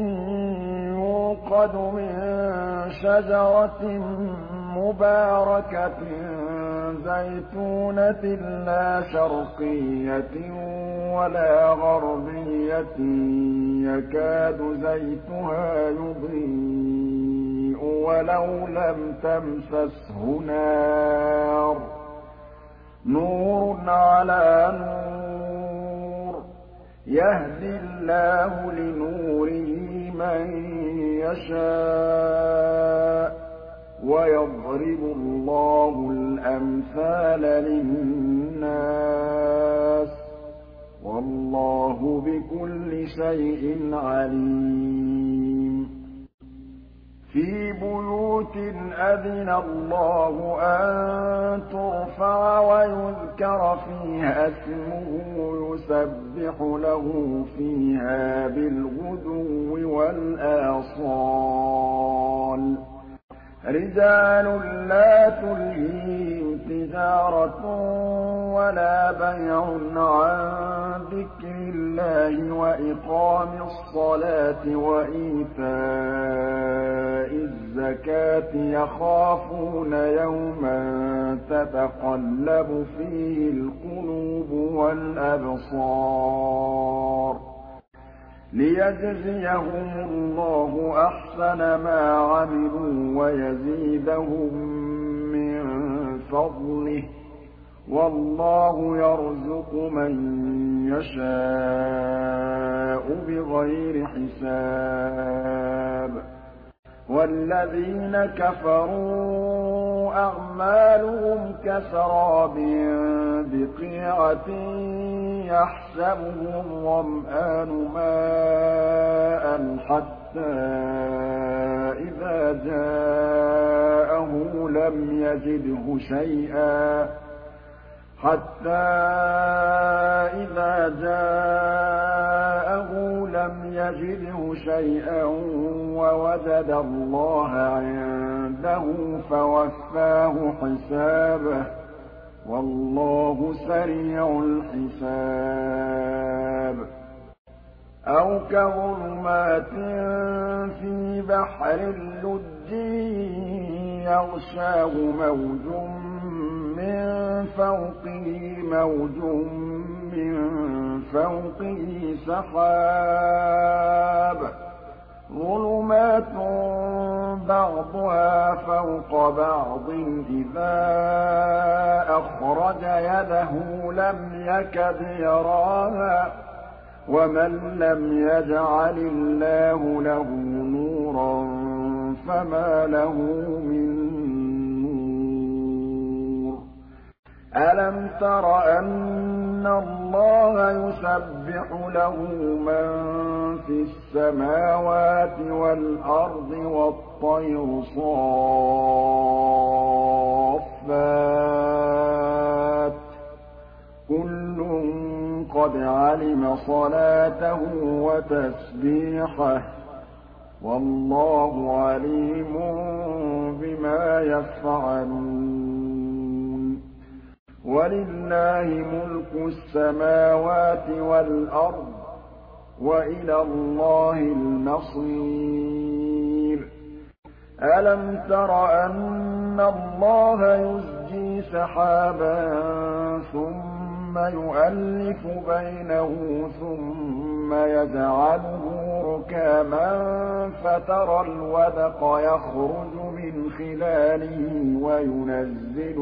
يوقد من شجرة مباركة زيتونة لا شرقية ولا غربية يكاد زيتها يضيء ولو لم تمسسه نار نور على نور يهدي الله لنوره من يشاء ويضرب الله الأمثال للناس والله بكل شيء عليم في بيوت أذن الله أن ترفع ويذكر فيها اسمه يسبح له فيها بالغدو والآصال رجال لا تلهيهم تجارة ولا بيع عن ذكر الله وإقام الصلاة وإيتاء الزكاة يخافون يوما تتقلب فيه القلوب والأبصار ليجزيهم الله أحسن ما عملوا ويزيدهم من فضله والله يرزق من يشاء بغير حساب والذين كفروا أعمالهم كسراب بقيعة يحسبه الظمآن ماء حتى إذا جاءه لم يجده شيئا ووجد الله عنده فوفاه حسابه والله سريع الحساب أو كظلمات في بحر لجي يغشاه موج من فوقه موج من فوقه سحاب ظلمات بعضها فوق بعض إذا أخرج يده لم يكد يراها ومن لم يجعل الله له نورا فما له من نور ألم تر أن الله يسبح له من في السماوات والأرض والطير صافات كل قد علم صلاته وتسبيحه والله عليم بما يفعلون ولله ملك السماوات والأرض وإلى الله المصير ألم تر أن الله يزجي سحابا ثم يؤلف بينه ثم يجعله ركاما فترى الودق يخرج من خلاله وينزل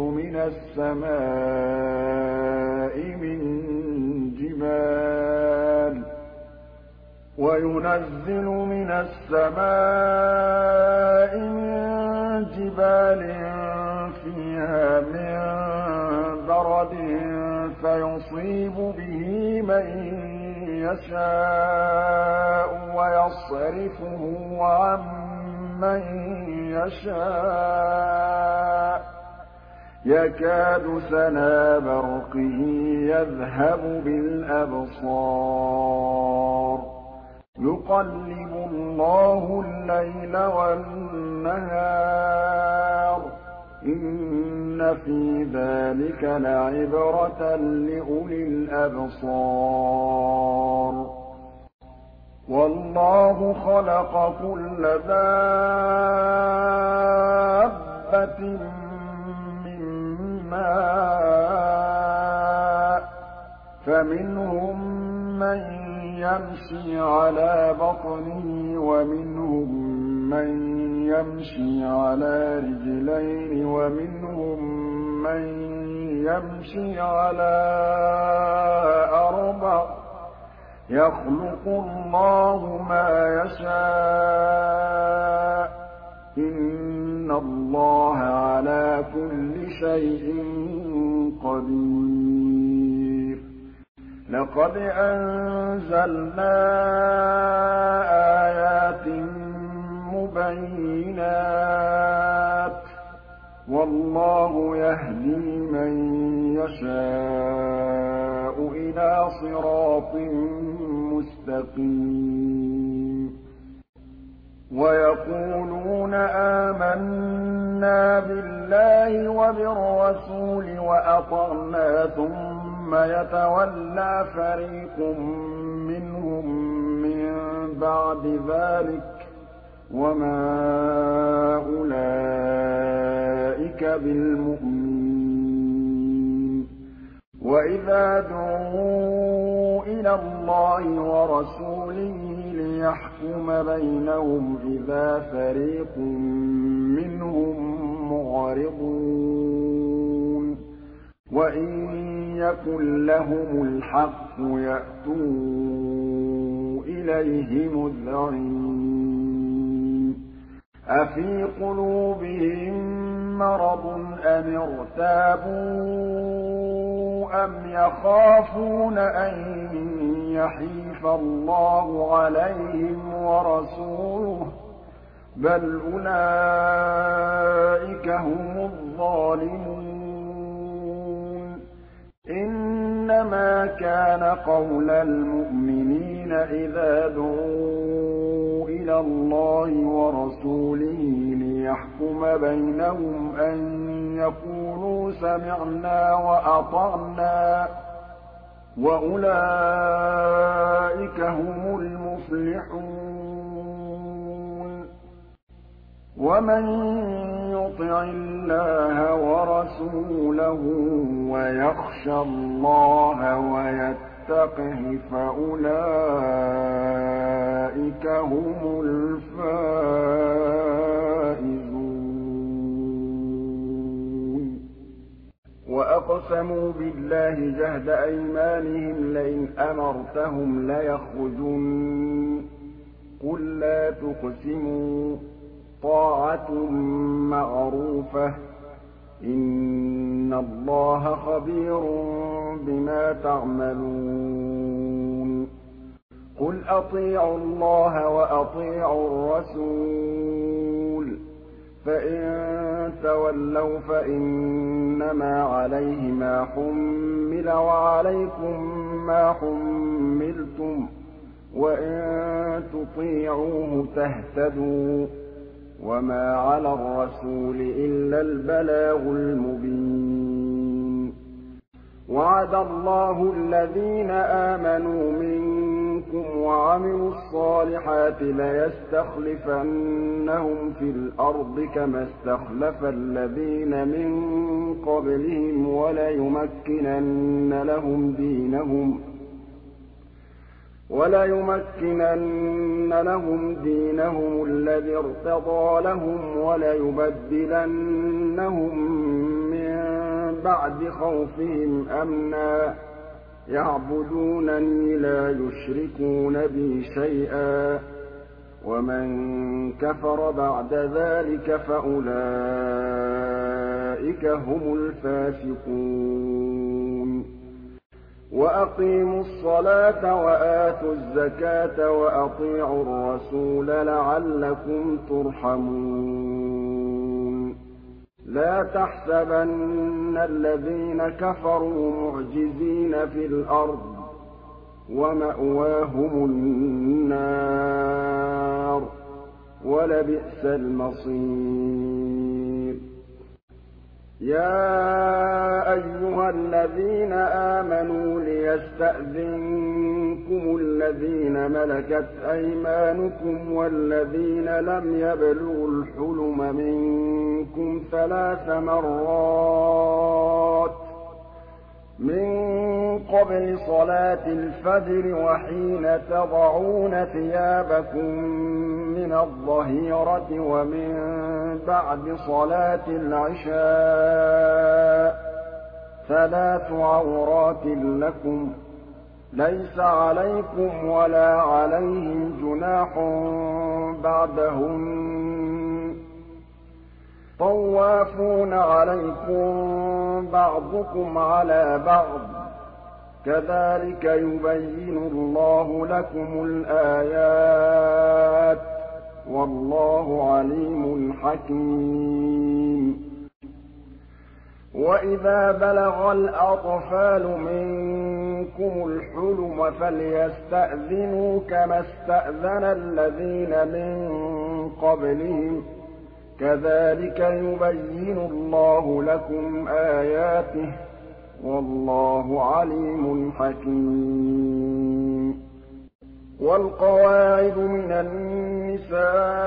من السماء من جبال فيها من برد فيصيب به من يشاء ويصرفه عن من يشاء يكاد سنا برقه يذهب بالأبصار يقلب الله الليل والنهار إن في ذلك لعبرة لأولي الأبصار والله خلق كل دابة من ماء فمنهم من يمشي على بطنه ومنهم من يمشي على رجلين ومنهم من يمشي على أربع يخلق الله ما يشاء إن الله على كل شيء قدير لقد أنزلنا آيات مبينات والله يهدي من يشاء إلى صراط مستقيم ويقولون آمنا بالله وبالرسول وأطعنا ثم يتولى فريق منهم من بعد ذلك وما أولئك بالمؤمنين وإذا دعوا إلى الله ورسوله ليحكم بينهم إذا فريق منهم معرضون وإن يكن لهم الحق يأتوا إليه مذعنين أفي قلوبهم مرض أم ارتابوا أم يخافون أن يحيف الله عليهم ورسوله بل أولئك هم الظالمون إنما كان قول المؤمنين إذا دعوا إلى الله ورسوله ليحكم بينهم أن يقولوا سمعنا وأطعنا وأولئك هم المفلحون ومن يطع الله ورسوله ويخشى الله ويتقه فأولئك هم الفائزون وأقسموا بالله جهد أيمانهم لئن أمرتهم ليخرجن قل لا تقسموا طاعة معروفة إن الله خبير بما تعملون قل أطيعوا الله وأطيعوا الرسول فإن تولوا فإنما عليه ما حمل وعليكم ما حملتم وإن تطيعوه تهتدوا وما على الرسول إلا البلاغ المبين وعد الله الذين آمنوا منكم وعملوا الصالحات ليستخلفنهم في الأرض كما استخلف الذين من قبلهم وليمكنن لهم دينهم الذي ارتضى لهم وليبدلنهم من بعد خوفهم أمنا يعبدونني لا يشركون بي شيئا ومن كفر بعد ذلك فأولئك هم الفاسقون وَأَقِيمُوا الصَّلَاةَ وَآتُوا الزَّكَاةَ وَأَطِيعُوا الرَّسُولَ لَعَلَّكُمْ تُرْحَمُونَ لَا تَحْسَبَنَّ الَّذِينَ كَفَرُوا مُعْجِزِينَ فِي الْأَرْضِ ۚ وَمَأْوَاهُمُ النَّارُ ۖ وَلَبِئْسَ الْمَصِيرُ يَا أَيُّهَا الَّذِينَ آمَنُوا لِيَسْتَأْذِنكُمُ الَّذِينَ مَلَكَتْ أَيْمَانُكُمْ وَالَّذِينَ لَمْ يَبْلُغُوا الْحُلُمَ مِنكُمْ 3 مرات من قبل صلاة الفجر وحين تضعون ثيابكم من الظهيرة ومن بعد صلاة العشاء 3 عورات لكم ليس عليكم ولا عليهم جناح بعدهن طوافون عليكم بعضكم على بعض كذلك يبين الله لكم الآيات والله عليم حكيم وإذا بلغ الأطفال منكم الحلم فليستأذنوا كما استأذن الذين من قبلهم كذلك يبين الله لكم آياته والله عليم حكيم والقواعد من النساء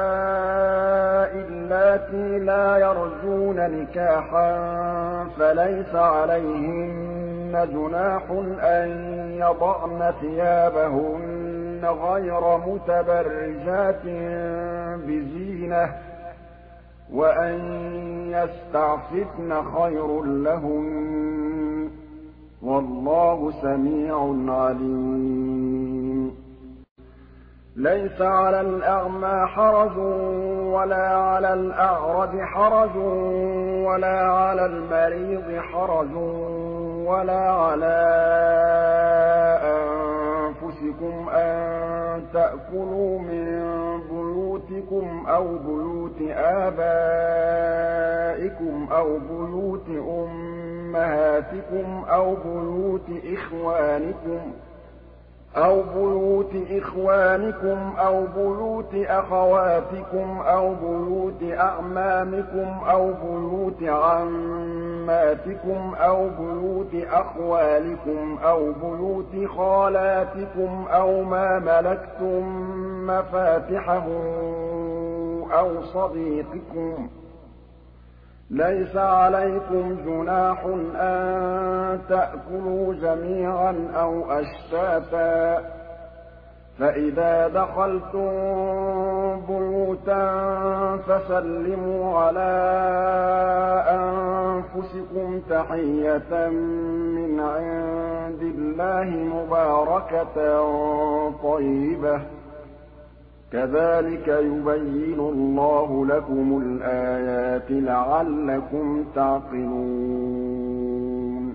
اللاتي لا يرجون نكاحا فليس عليهن جناح أن يضعن ثيابهن غير متبرجات بزينة وأن يستعففن خير لهن والله سميع عليم ليس على الأعمى حرج ولا على الأعرج حرج ولا على المريض حرج ولا على أنفسكم أن تأكلوا من بيوتكم أو بيوت آبائكم أو بيوت أمهاتكم أو بيوت إخوانكم أو بيوت أخواتكم أو بيوت أعمامكم أو بيوت عماتكم أو بيوت أخوالكم أو بيوت خالاتكم أو ما ملكتم مفاتحه أو صديقكم ليس عليكم جناح أن تأكلوا جميعا أو أشتاتا فإذا دخلتم بيوتا فسلموا على أنفسكم تحية من عند الله مباركة طيبة كذلك يبين الله لكم الآيات لعلكم تعقلون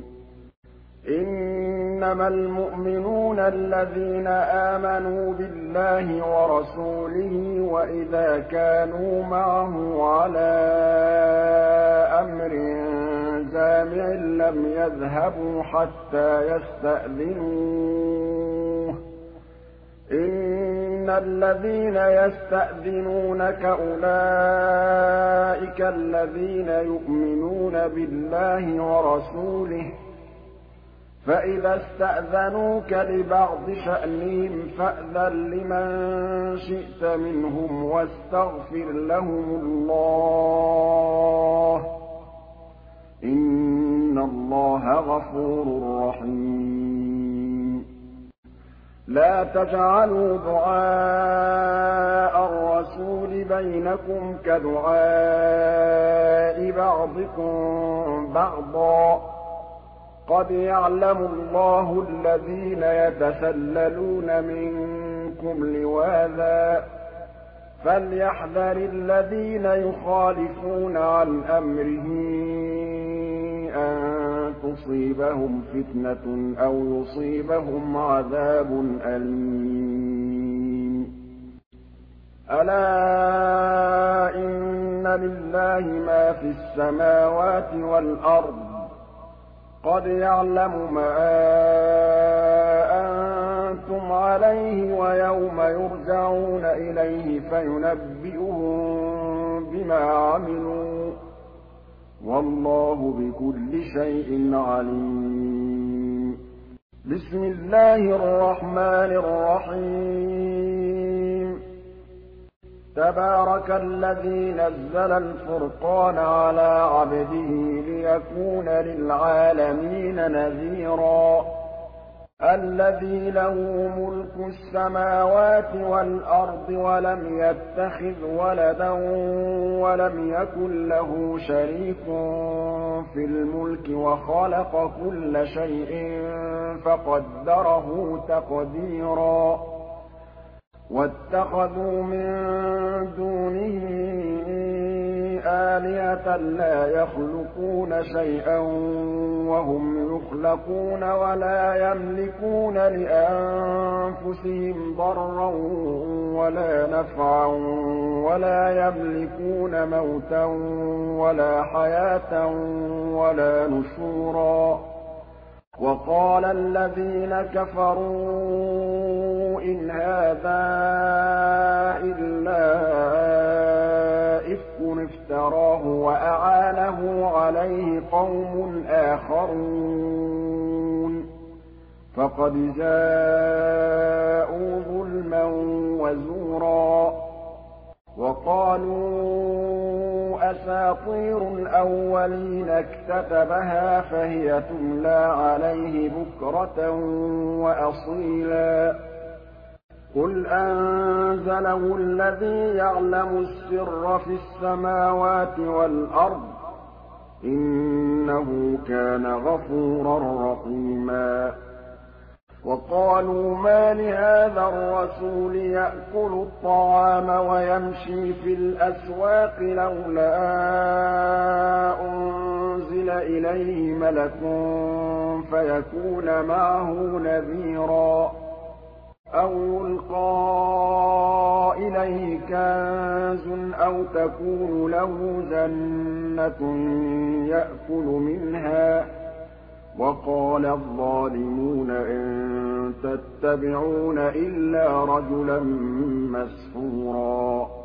إنما المؤمنون الذين آمنوا بالله ورسوله وإذا كانوا معه على أمر جامع لم يذهبوا حتى يستأذنوه إن الذين يستأذنونك أولئك الذين يؤمنون بالله ورسوله فإذا استأذنوك لبعض شأنهم فأذن لمن شئت منهم واستغفر لهم الله إن الله غفور رحيم لا تجعلوا دعاء الرسول بينكم كدعاء بعضكم بعضا قد يعلم الله الذين يتسللون منكم لواذا فليحذر الذين يخالفون عن أمره أن تصيبهم فتنة أو يصيبهم عذاب أليم ألا إن لله ما في السماوات والأرض قد يعلم ما أنتم عليه ويوم يرجعون إليه فينبئهم بما عملوا والله بكل شيء عليم بسم الله الرحمن الرحيم تبارك الذي نزل الفرقان على عبده ليكون للعالمين نذيرا الذي له ملك السماوات والأرض ولم يتخذ ولدا ولم يكن له شريك في الملك وخلق كل شيء فقدره تقديرا واتخذوا من دونه آلهة لا يخلقون شيئا وهم يخلقون ولا يملكون لأنفسهم ضرا ولا نفعا ولا يملكون موتا ولا حياة ولا نشورا وقال الذين كفروا إن هذا إلا إفك افتراه وأعانه عليه قوم آخرون فقد جاءوا ظلما وزورا وقالوا أساطير الأولين اكتتبها فهي تملى عليه بكرة وأصيلا قل أنزله الذي يعلم السر في السماوات والأرض إنه كان غفورا رحيما وقالوا ما لهذا الرسول يأكل الطعام ويمشي في الأسواق لولا أنزل إليه ملك فيكون معه نذيرا أو يلقى إليه كنز أو تكون له جنة يأكل منها وقال الظالمون إن تتبعون إلا رجلا مسحورا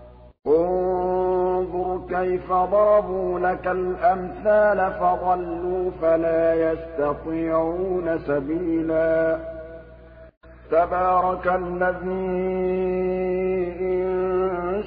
انظر كيف ضربوا لك الأمثال فضلوا فلا يستطيعون سبيلا تبارك الذي إن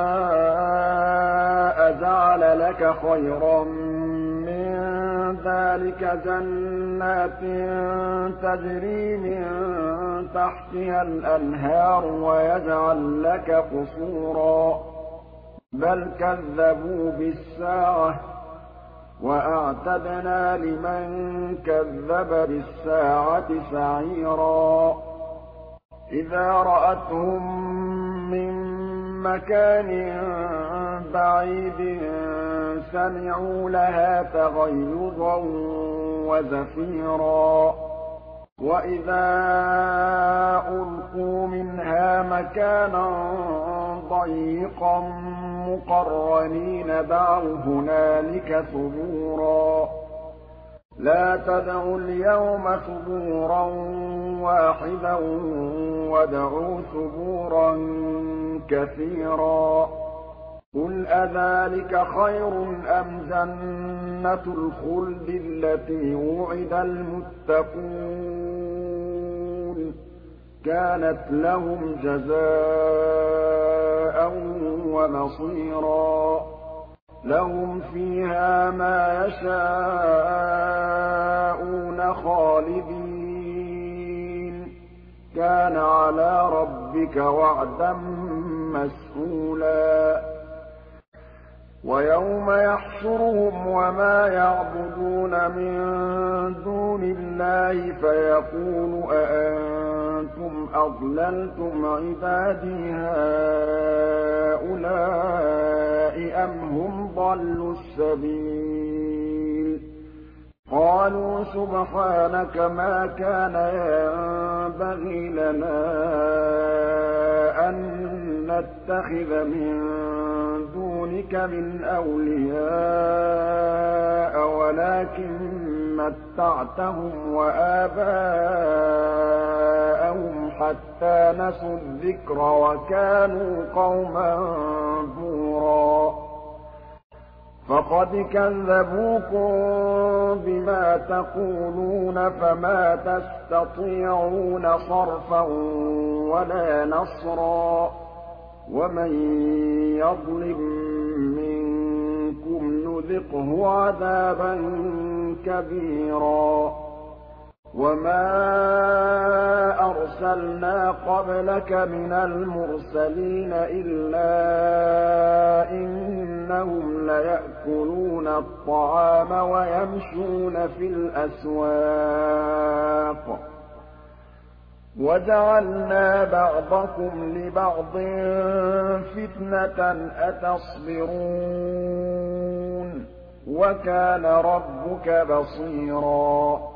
شاء جعل لك خيرا من ذلك جنات تجري من تحتها الأنهار ويجعل لك قصورا بل كذبوا بالساعة وأعتدنا لمن كذب بالساعة سعيرا إذا رأتهم من مكان بعيد سمعوا لها تغيظا وزفيرا وإذا ألقوا منها مكانا ضيقا مقرنين دعوا هنالك ثبورا لا تدعوا اليوم ثبورا واحدا وادعوا ثبورا كثيرا قل أذلك خير أم جنة الخلد التي وعد المتقون كانت لهم جزاء ومصيرا لهم فيها ما يشاءون خالدين كان على ربك وعدا مسئولا ويوم يحشرهم وما يعبدون من دون الله فيقول أأنتم أضللتم عبادي هؤلاء أم هم ضلوا السبيل قال قَالُوا سُبْحَانَكَ مَا كَانَ يَنبَغِي لَنَا أَن نَّتَّخِذَ مِن دُونِكَ مِنْ أَوْلِيَاءَ وَلَٰكِن مَّتَّعْتَهُمْ وَآبَاءَهُمْ حَتَّىٰ نَسُوا الذِّكْرَ وَكَانُوا قَوْمًا بُورًا فَقَدْ كَذَّبُوكُم بِمَا تَقُولُونَ فَمَا تَسْتَطِيعُونَ صَرْفًا وَلَا نَصْرًا ۚ وَمَن يَظْلِم مِّنكُمْ نُذِقْهُ عَذَابًا كَبِيرًا وَمَا أَرْسَلْنَا قَبْلَكَ مِنَ الْمُرْسَلِينَ إِلَّا إِنَّهُمْ لَيَأْكُلُونَ الطَّعَامَ وَيَمْشُونَ فِي الْأَسْوَاقِ ۗ وَجَعَلْنَا بَعْضَكُمْ لِبَعْضٍ فِتْنَةً أَتَصْبِرُونَ ۗ وَكَانَ رَبُّكَ بَصِيرًا